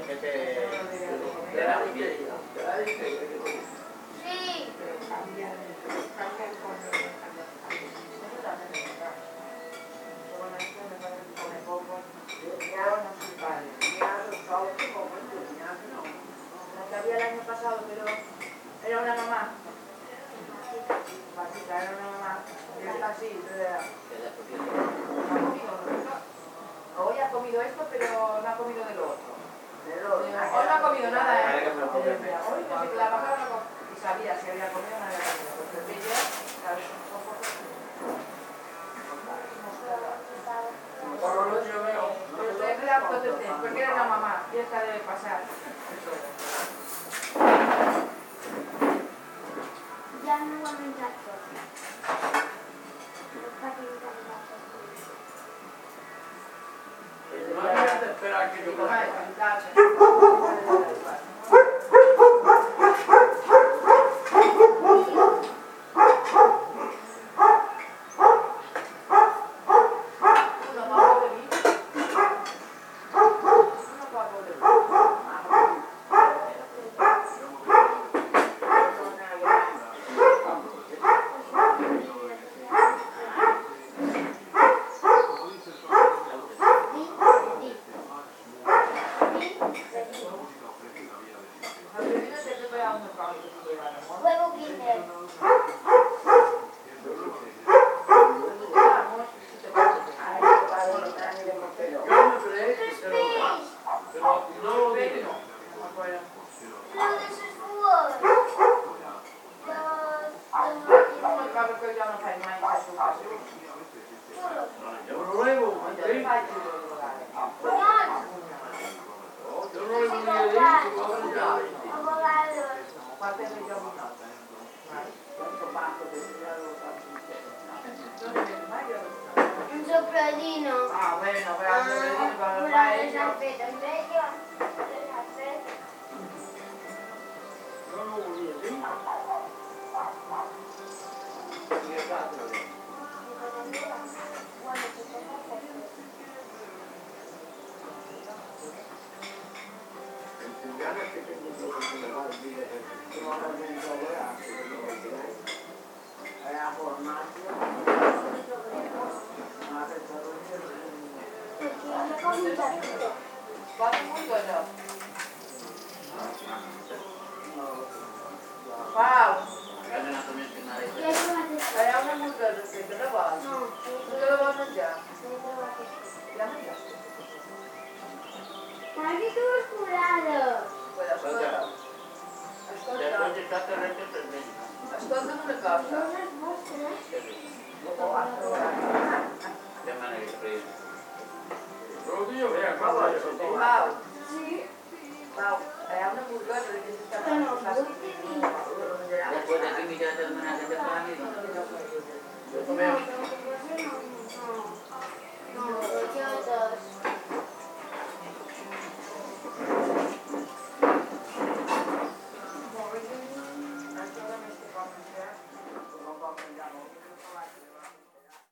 que te da muy bien. Sí. La que había el año pasado, pero era una mamá. Pasita, era una mamá. Y esta sí, hoy ha comido esto, pero no ha comido de lo otro. Hoy no ha comido nada, hoy desde que la pasada no comió. Y sabía si había comido, no había comido. Porque ella, ¿sabes? Por lo menos yo veo. Pero estoy creando desde, porque era una mamá, y esta debe pasar. Ya no voy a entrar todo. No hay que esperar que yo Toma, Huevo Kinder. Un sopradino. Ah, bueno, però il sopradino va Una zampetta invece. Quanto punto è già? Wow! Era una multa che da qua? No. Non te lo vuoi mangiare? La mangiaste? Ma che tu hai curato? Ascolta. Ascolta una cosa. Non è vostra? Chiamare il primo. Lo dio, via, qua vai. Wow!